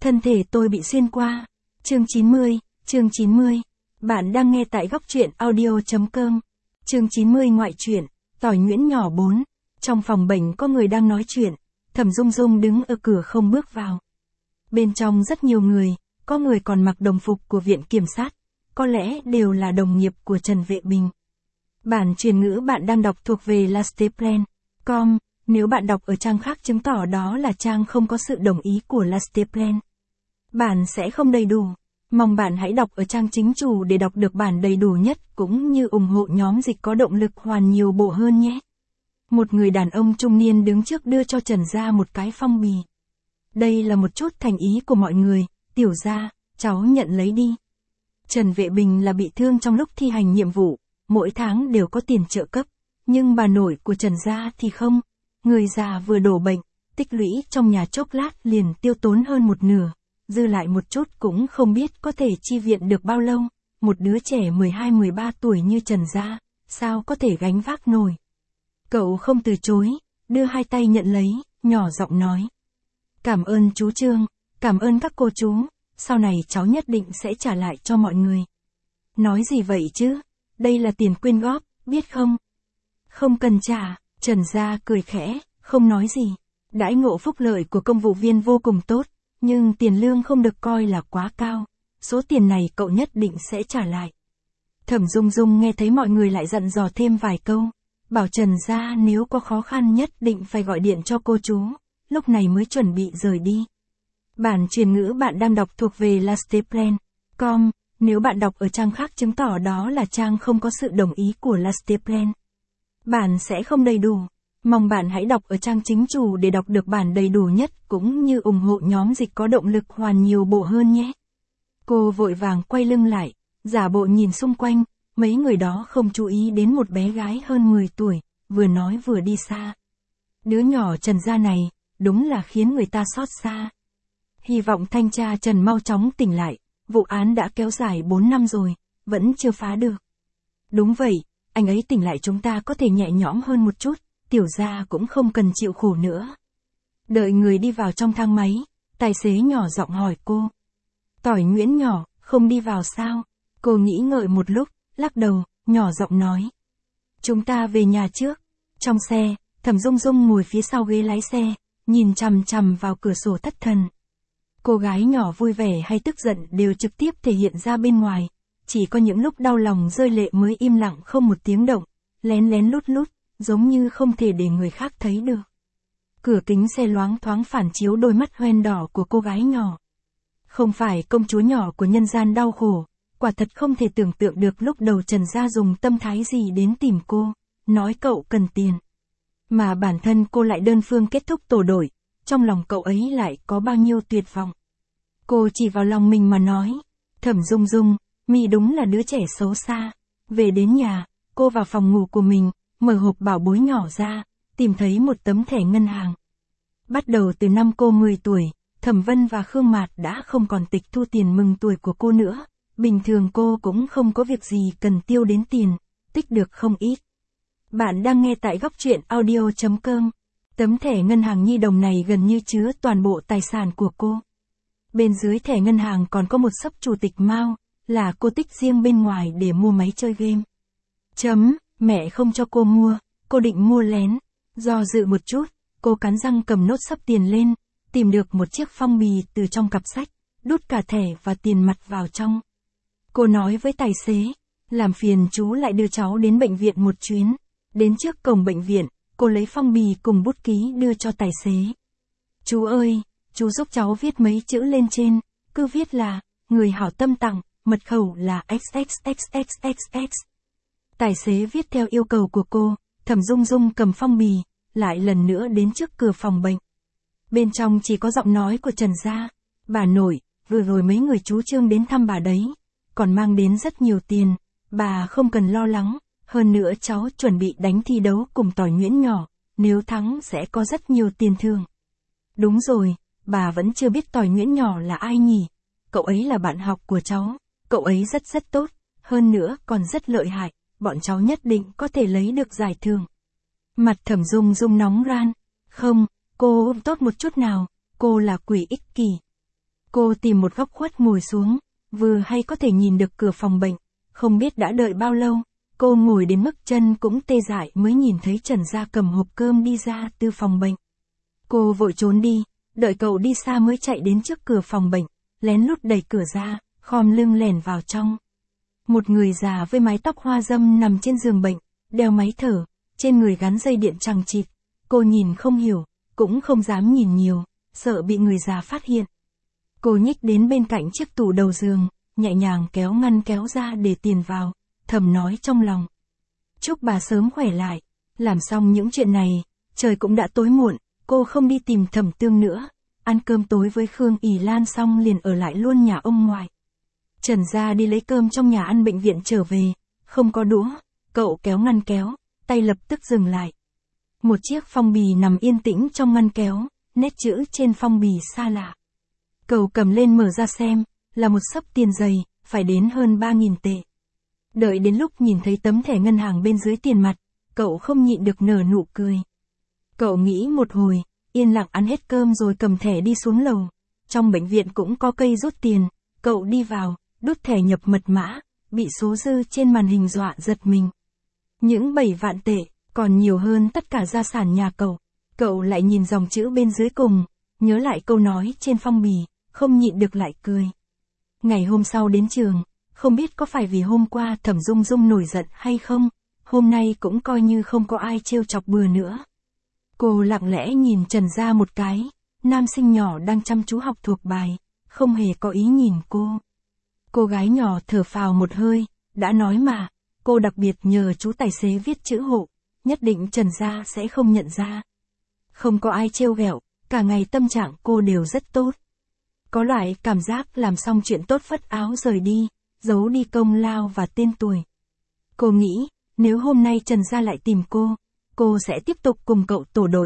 Thân thể tôi bị xuyên qua. Chương 90. Bạn đang nghe tại góc truyện audio.com. Chương 90 ngoại truyện, Tỏi nhuyễn nhỏ 4. Trong phòng bệnh có người đang nói chuyện, Thẩm Dung Dung đứng ở cửa không bước vào. Bên trong rất nhiều người, có người còn mặc đồng phục của viện kiểm sát, có lẽ đều là đồng nghiệp của Trần Vệ Bình. Bản truyền ngữ bạn đang đọc thuộc về lasteplan.com, nếu bạn đọc ở trang khác chứng tỏ đó là trang không có sự đồng ý của Lasteplan. Bản sẽ không đầy đủ. Mong bạn hãy đọc ở trang chính chủ để đọc được bản đầy đủ nhất cũng như ủng hộ nhóm dịch có động lực hoàn nhiều bộ hơn nhé. Một người đàn ông trung niên đứng trước đưa cho Trần Gia một cái phong bì. Đây là một chút thành ý của mọi người, tiểu gia, cháu nhận lấy đi. Trần Vệ Bình là bị thương trong lúc thi hành nhiệm vụ, mỗi tháng đều có tiền trợ cấp, nhưng bà nội của Trần Gia thì không. Người già vừa đổ bệnh, tích lũy trong nhà chốc lát liền tiêu tốn hơn một nửa, dư lại một chút cũng không biết có thể chi viện được bao lâu. Một đứa trẻ 12-13 tuổi như Trần Gia, sao có thể gánh vác nổi. Cậu không từ chối, đưa hai tay nhận lấy, nhỏ giọng nói. Cảm ơn chú Trương, cảm ơn các cô chú, sau này cháu nhất định sẽ trả lại cho mọi người. Nói gì vậy chứ, đây là tiền quyên góp, biết không? Không cần trả, Trần Gia cười khẽ, không nói gì. Đãi ngộ phúc lợi của công vụ viên vô cùng tốt, nhưng tiền lương không được coi là quá cao. Số tiền này cậu nhất định sẽ trả lại. Thẩm Dung Dung nghe thấy mọi người lại dặn dò thêm vài câu, bảo Trần Gia nếu có khó khăn nhất định phải gọi điện cho cô chú, lúc này mới chuẩn bị rời đi. Bản truyền ngữ bạn đang đọc thuộc về lasteplan.com, nếu bạn đọc ở trang khác chứng tỏ đó là trang không có sự đồng ý của Lasteplan. Bản sẽ không đầy đủ. Mong bạn hãy đọc ở trang chính chủ để đọc được bản đầy đủ nhất cũng như ủng hộ nhóm dịch có động lực hoàn nhiều bộ hơn nhé. Cô vội vàng quay lưng lại, giả bộ nhìn xung quanh, mấy người đó không chú ý đến một bé gái hơn 10 tuổi, vừa nói vừa đi xa. Đứa nhỏ Trần Gia này, đúng là khiến người ta xót xa. Hy vọng thanh tra Trần mau chóng tỉnh lại, vụ án đã kéo dài 4 năm rồi, vẫn chưa phá được. Đúng vậy, anh ấy tỉnh lại chúng ta có thể nhẹ nhõm hơn một chút, tiểu gia cũng không cần chịu khổ nữa. Đợi người đi vào trong thang máy, tài xế nhỏ giọng hỏi cô. Tỏi nhuyễn nhỏ, không đi vào sao? Cô nghĩ ngợi một lúc, lắc đầu, nhỏ giọng nói. Chúng ta về nhà trước. Trong xe, Thẩm Dung Dung ngồi phía sau ghế lái xe, nhìn chằm chằm vào cửa sổ thất thần. Cô gái nhỏ vui vẻ hay tức giận đều trực tiếp thể hiện ra bên ngoài, chỉ có những lúc đau lòng rơi lệ mới im lặng không một tiếng động, lén lén lút lút, giống như không thể để người khác thấy được. Cửa kính xe loáng thoáng phản chiếu đôi mắt hoen đỏ của cô gái nhỏ. Không phải công chúa nhỏ của nhân gian đau khổ, quả thật không thể tưởng tượng được lúc đầu Trần Gia dùng tâm thái gì đến tìm cô, nói cậu cần tiền. Mà bản thân cô lại đơn phương kết thúc tổ đội, trong lòng cậu ấy lại có bao nhiêu tuyệt vọng. Cô chỉ vào lòng mình mà nói, Thẩm Dung Dung, mi đúng là đứa trẻ xấu xa. Về đến nhà, cô vào phòng ngủ của mình, mở hộp bảo bối nhỏ ra, tìm thấy một tấm thẻ ngân hàng. Bắt đầu từ năm cô 10 tuổi, Thẩm Vân và Khương Mạt đã không còn tịch thu tiền mừng tuổi của cô nữa. Bình thường cô cũng không có việc gì cần tiêu đến tiền, tích được không ít. Bạn đang nghe tại góc truyện audio.com. Tấm thẻ ngân hàng nhi đồng này gần như chứa toàn bộ tài sản của cô. Bên dưới thẻ ngân hàng còn có một xấp chủ tịch Mao, là cô tích riêng bên ngoài để mua máy chơi game. Mẹ không cho cô mua, cô định mua lén. Do dự một chút, cô cắn răng cầm nốt xấp tiền lên, tìm được một chiếc phong bì từ trong cặp sách, đút cả thẻ và tiền mặt vào trong. Cô nói với tài xế, làm phiền chú lại đưa cháu đến bệnh viện một chuyến. Đến trước cổng bệnh viện, cô lấy phong bì cùng bút ký đưa cho tài xế. Chú ơi, chú giúp cháu viết mấy chữ lên trên, cứ viết là, người hảo tâm tặng, mật khẩu là XXXXXX. Tài xế viết theo yêu cầu của cô, Thẩm Dung Dung cầm phong bì, lại lần nữa đến trước cửa phòng bệnh. Bên trong chỉ có giọng nói của Trần Gia. Bà nội, vừa rồi mấy người chú Trương đến thăm bà đấy, còn mang đến rất nhiều tiền, bà không cần lo lắng, hơn nữa cháu chuẩn bị đánh thi đấu cùng Tỏi nhuyễn nhỏ, nếu thắng sẽ có rất nhiều tiền thưởng. Đúng rồi, bà vẫn chưa biết Tỏi nhuyễn nhỏ là ai nhỉ? Cậu ấy là bạn học của cháu, cậu ấy rất tốt, hơn nữa còn rất lợi hại, bọn cháu nhất định có thể lấy được giải thưởng. Mặt Thẩm Dung Dung nóng ran. Không, cô tốt một chút nào, cô là quỷ ích kỷ. Cô tìm một góc khuất ngồi xuống, vừa hay có thể nhìn được cửa phòng bệnh. Không biết đã đợi bao lâu, cô ngồi đến mức chân cũng tê dại mới nhìn thấy Trần Gia cầm hộp cơm đi ra từ phòng bệnh. Cô vội trốn đi, đợi cậu đi xa mới chạy đến trước cửa phòng bệnh, lén lút đẩy cửa ra, khom lưng lẻn vào trong. Một người già với mái tóc hoa râm nằm trên giường bệnh, đeo máy thở, trên người gắn dây điện chằng chịt. Cô nhìn không hiểu, cũng không dám nhìn nhiều, sợ bị người già phát hiện. Cô nhích đến bên cạnh chiếc tủ đầu giường, nhẹ nhàng kéo ngăn kéo ra để tiền vào, thầm nói trong lòng. Chúc bà sớm khỏe lại. Làm xong những chuyện này, trời cũng đã tối muộn, cô không đi tìm Thẩm Tương nữa. Ăn cơm tối với Khương ỉ Lan xong liền ở lại luôn nhà ông ngoại. Trần Gia đi lấy cơm trong nhà ăn bệnh viện trở về, không có đũa, cậu kéo ngăn kéo, tay lập tức dừng lại. Một chiếc phong bì nằm yên tĩnh trong ngăn kéo, nét chữ trên phong bì xa lạ. Cậu cầm lên mở ra xem, là một xấp tiền dày, phải đến hơn 3.000 tệ. Đợi đến lúc nhìn thấy tấm thẻ ngân hàng bên dưới tiền mặt, cậu không nhịn được nở nụ cười. Cậu nghĩ một hồi, yên lặng ăn hết cơm rồi cầm thẻ đi xuống lầu. Trong bệnh viện cũng có cây rút tiền, cậu đi vào, đút thẻ nhập mật mã, bị số dư trên màn hình dọa giật mình. Những 7 vạn tệ, còn nhiều hơn tất cả gia sản nhà cậu. Cậu lại nhìn dòng chữ bên dưới cùng, nhớ lại câu nói trên phong bì, không nhịn được lại cười. Ngày hôm sau đến trường, không biết có phải vì hôm qua Thẩm Dung Dung nổi giận hay không, hôm nay cũng coi như không có ai trêu chọc bừa nữa. Cô lặng lẽ nhìn Trần Gia một cái, nam sinh nhỏ đang chăm chú học thuộc bài, không hề có ý nhìn cô. Cô gái nhỏ thở phào một hơi, đã nói mà, cô đặc biệt nhờ chú tài xế viết chữ hộ, nhất định Trần Gia sẽ không nhận ra. Không có ai trêu ghẹo, cả ngày tâm trạng cô đều rất tốt. Có loại cảm giác làm xong chuyện tốt phất áo rời đi, giấu đi công lao và tên tuổi. Cô nghĩ, nếu hôm nay Trần Gia lại tìm cô sẽ tiếp tục cùng cậu tổ đội,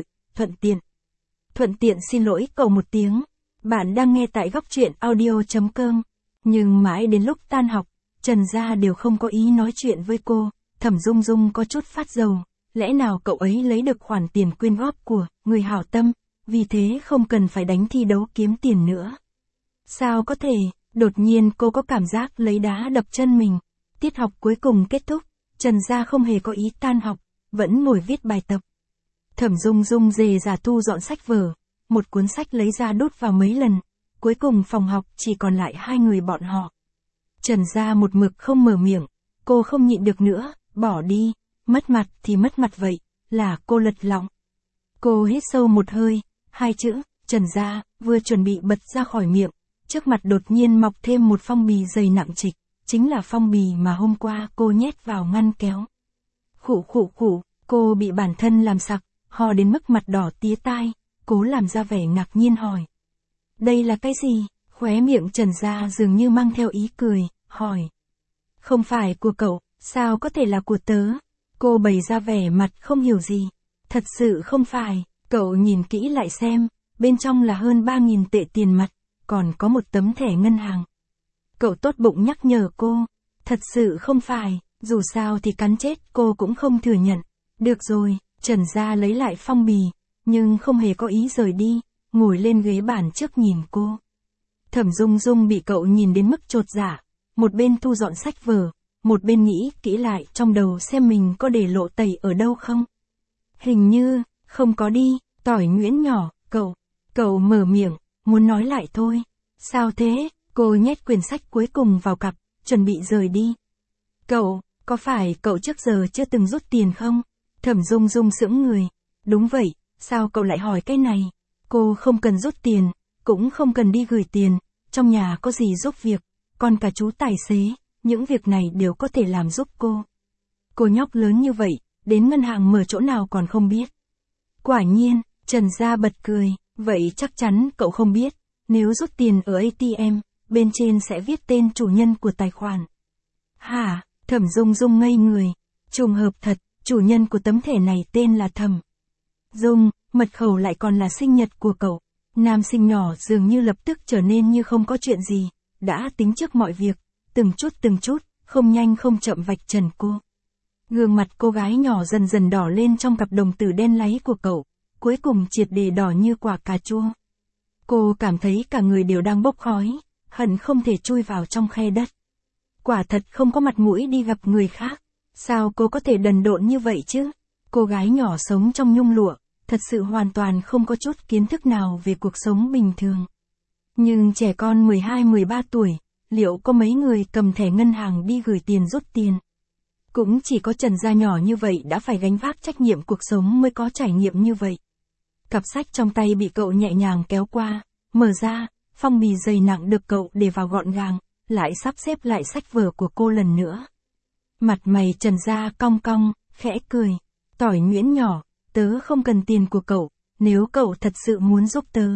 thuận tiện xin lỗi cậu một tiếng. Bạn đang nghe tại góc truyện audio.com. Nhưng mãi đến lúc tan học, Trần Gia đều không có ý nói chuyện với cô. Thẩm Dung Dung có chút phát dầu, lẽ nào cậu ấy lấy được khoản tiền quyên góp của người hảo tâm, vì thế không cần phải đánh thi đấu kiếm tiền nữa. Sao có thể, đột nhiên cô có cảm giác lấy đá đập chân mình. Tiết học cuối cùng kết thúc, Trần Gia không hề có ý tan học, vẫn ngồi viết bài tập. Thẩm Dung Dung dề dà thu dọn sách vở, một cuốn sách lấy ra đút vào mấy lần, cuối cùng phòng học chỉ còn lại hai người bọn họ. Trần Gia một mực không mở miệng, cô không nhịn được nữa, bỏ đi, mất mặt thì mất mặt vậy, là cô lật lọng. Cô hít sâu một hơi, hai chữ, Trần Gia, vừa chuẩn bị bật ra khỏi miệng, trước mặt đột nhiên mọc thêm một phong bì dày nặng trịch, chính là phong bì mà hôm qua cô nhét vào ngăn kéo. Khụ, cô bị bản thân làm sặc, ho đến mức mặt đỏ tía tai, cố làm ra vẻ ngạc nhiên hỏi. Đây là cái gì? Khóe miệng Trần Gia dường như mang theo ý cười, hỏi. Không phải của cậu, sao có thể là của tớ? Cô bày ra vẻ mặt không hiểu gì. Thật sự không phải, cậu nhìn kỹ lại xem, bên trong là hơn 3.000 tệ tiền mặt, còn có một tấm thẻ ngân hàng. Cậu tốt bụng nhắc nhở cô, thật sự không phải, dù sao thì cắn chết cô cũng không thừa nhận. Được rồi, Trần Gia lấy lại phong bì, nhưng không hề có ý rời đi, ngồi lên ghế bàn trước nhìn cô. Thẩm Dung Dung bị cậu nhìn đến mức chột dạ, một bên thu dọn sách vở, một bên nghĩ kỹ lại trong đầu xem mình có để lộ tẩy ở đâu không. Hình như, không có đi, tỏi nhuyễn nhỏ, cậu mở miệng, muốn nói lại thôi. Sao thế? Cô nhét quyển sách cuối cùng vào cặp, chuẩn bị rời đi. Có phải cậu trước giờ chưa từng rút tiền không? Thẩm Dung Dung sững người. Đúng vậy, sao cậu lại hỏi cái này? Cô không cần rút tiền, cũng không cần đi gửi tiền, trong nhà có gì giúp việc, còn cả chú tài xế, những việc này đều có thể làm giúp cô. Cô nhóc lớn như vậy, đến ngân hàng mở chỗ nào còn không biết. Quả nhiên, Trần Gia bật cười, vậy chắc chắn cậu không biết, nếu rút tiền ở ATM, bên trên sẽ viết tên chủ nhân của tài khoản. Hả? Thẩm Dung Dung ngây người, trùng hợp thật, chủ nhân của tấm thẻ này tên là Thẩm Dung, mật khẩu lại còn là sinh nhật của cậu. Nam sinh nhỏ dường như lập tức trở nên như không có chuyện gì, đã tính trước mọi việc, từng chút, không nhanh không chậm vạch trần cô. Gương mặt cô gái nhỏ dần dần đỏ lên trong cặp đồng tử đen láy của cậu, cuối cùng triệt để đỏ như quả cà chua. Cô cảm thấy cả người đều đang bốc khói, hận không thể chui vào trong khe đất. Quả thật không có mặt mũi đi gặp người khác. Sao cô có thể đần độn như vậy chứ? Cô gái nhỏ sống trong nhung lụa, thật sự hoàn toàn không có chút kiến thức nào về cuộc sống bình thường. Nhưng trẻ con 12-13 tuổi, liệu có mấy người cầm thẻ ngân hàng đi gửi tiền rút tiền? Cũng chỉ có Trần Gia nhỏ như vậy đã phải gánh vác trách nhiệm cuộc sống mới có trải nghiệm như vậy. Cặp sách trong tay bị cậu nhẹ nhàng kéo qua, mở ra, phong bì dày nặng được cậu để vào gọn gàng, lại sắp xếp lại sách vở của cô lần nữa. Mặt mày Trần Gia cong cong, khẽ cười. Tỏi nhuyễn nhỏ, tớ không cần tiền của cậu, nếu cậu thật sự muốn giúp tớ,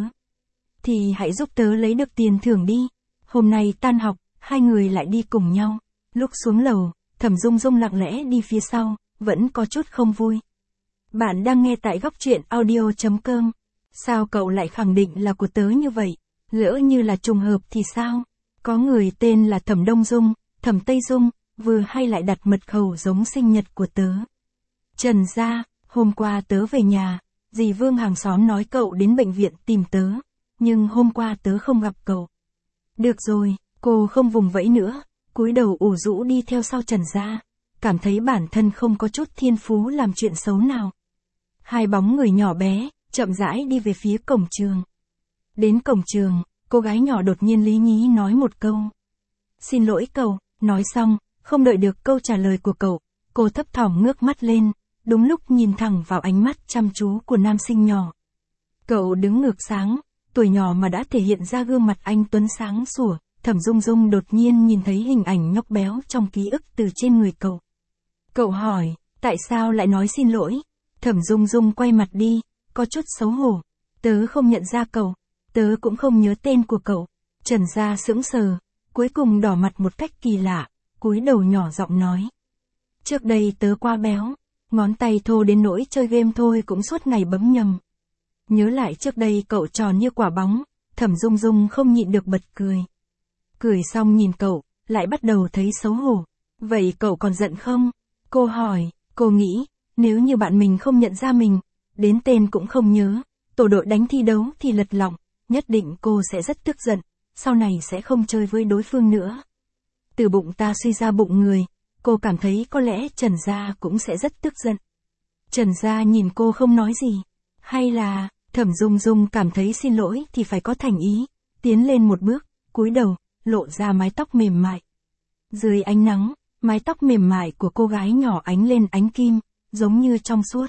thì hãy giúp tớ lấy được tiền thưởng đi. Hôm nay tan học, hai người lại đi cùng nhau. Lúc xuống lầu, Thẩm Dung Dung lặng lẽ đi phía sau, vẫn có chút không vui. Bạn đang nghe tại góc truyện audio.com. Sao cậu lại khẳng định là của tớ như vậy? Lỡ như là trùng hợp thì sao? Có người tên là Thẩm Đông Dung, Thẩm Tây Dung, vừa hay lại đặt mật khẩu giống sinh nhật của tớ. Trần Gia, hôm qua tớ về nhà, dì Vương hàng xóm nói cậu đến bệnh viện tìm tớ, nhưng hôm qua tớ không gặp cậu. Được rồi, cô không vùng vẫy nữa, cúi đầu ủ rũ đi theo sau Trần Gia, cảm thấy bản thân không có chút thiên phú làm chuyện xấu nào. Hai bóng người nhỏ bé, chậm rãi đi về phía cổng trường. Đến cổng trường, cô gái nhỏ đột nhiên lý nhí nói một câu. Xin lỗi cậu, nói xong, không đợi được câu trả lời của cậu, cô thấp thỏm ngước mắt lên, đúng lúc nhìn thẳng vào ánh mắt chăm chú của nam sinh nhỏ. Cậu đứng ngược sáng, tuổi nhỏ mà đã thể hiện ra gương mặt anh tuấn sáng sủa. Thẩm Dung Dung đột nhiên nhìn thấy hình ảnh nhóc béo trong ký ức từ trên người cậu. Cậu hỏi, tại sao lại nói xin lỗi? Thẩm Dung Dung quay mặt đi, có chút xấu hổ. Tớ không nhận ra cậu, tớ cũng không nhớ tên của cậu. Trần Gia sững sờ, cuối cùng đỏ mặt một cách kỳ lạ, cúi đầu nhỏ giọng nói. Trước đây tớ quá béo, ngón tay thô đến nỗi chơi game thôi cũng suốt ngày bấm nhầm. Nhớ lại trước đây cậu tròn như quả bóng, Thẩm Dung Dung không nhịn được bật cười. Cười xong nhìn cậu, lại bắt đầu thấy xấu hổ. Vậy cậu còn giận không? Cô hỏi, cô nghĩ, nếu như bạn mình không nhận ra mình, đến tên cũng không nhớ, tổ đội đánh thi đấu thì lật lọng, nhất định cô sẽ rất tức giận, sau này sẽ không chơi với đối phương nữa. Từ bụng ta suy ra bụng người, cô cảm thấy có lẽ Trần Gia cũng sẽ rất tức giận. Trần Gia nhìn cô không nói gì, hay là, Thẩm Dung Dung cảm thấy xin lỗi thì phải có thành ý, tiến lên một bước, cúi đầu, lộ ra mái tóc mềm mại. Dưới ánh nắng, mái tóc mềm mại của cô gái nhỏ ánh lên ánh kim, giống như trong suốt.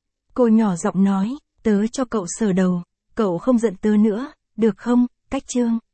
Cô nhỏ giọng nói, tớ cho cậu sờ đầu, cậu không giận tớ nữa, được không, Cách Trương?